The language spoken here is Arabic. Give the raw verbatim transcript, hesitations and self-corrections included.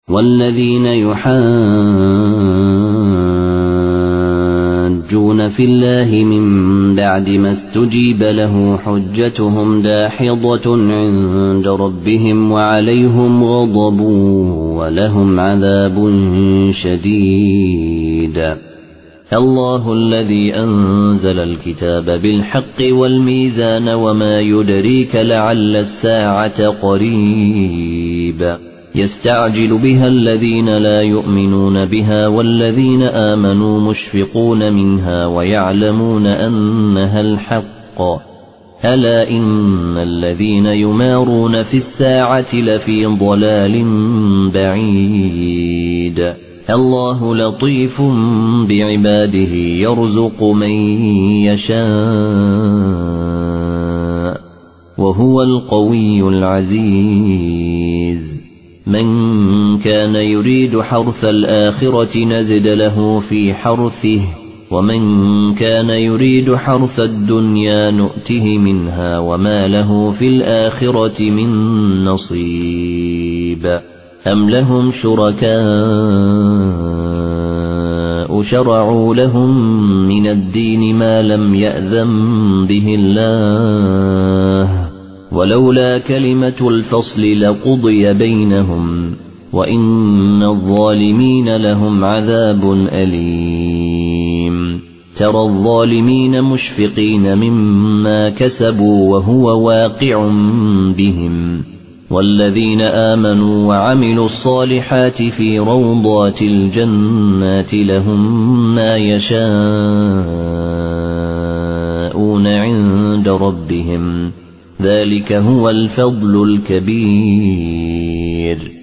والذين يحاجون في الله من بعد ما استجيب له حجتهم داحضة عند ربهم وعليهم غضب ولهم عذاب شديد. الله الذي أنزل الكتاب بالحق والميزان وما يدريك لعل الساعة قريب يستعجل بها الذين لا يؤمنون بها والذين آمنوا مشفقون منها ويعلمون أنها الحق ألا إن الذين يمارون في الساعة لفي ضلال بعيد. الله لطيف بعباده يرزق من يشاء وهو القوي العزيز. من كان يريد حرث الآخرة نزد له في حرثه ومن كان يريد حرث الدنيا نؤته منها وما له في الآخرة من نصيب. أم لهم شركاء شرعوا لهم من الدين ما لم يأذن به الله ولولا كلمة الفصل لقضي بينهم وإن الظالمين لهم عذاب أليم. ترى الظالمين مشفقين مما كسبوا وهو واقع بهم والذين آمنوا وعملوا الصالحات في روضات الجنات لهم ما يشاءون عند ربهم ذلك هو الفضل الكبير.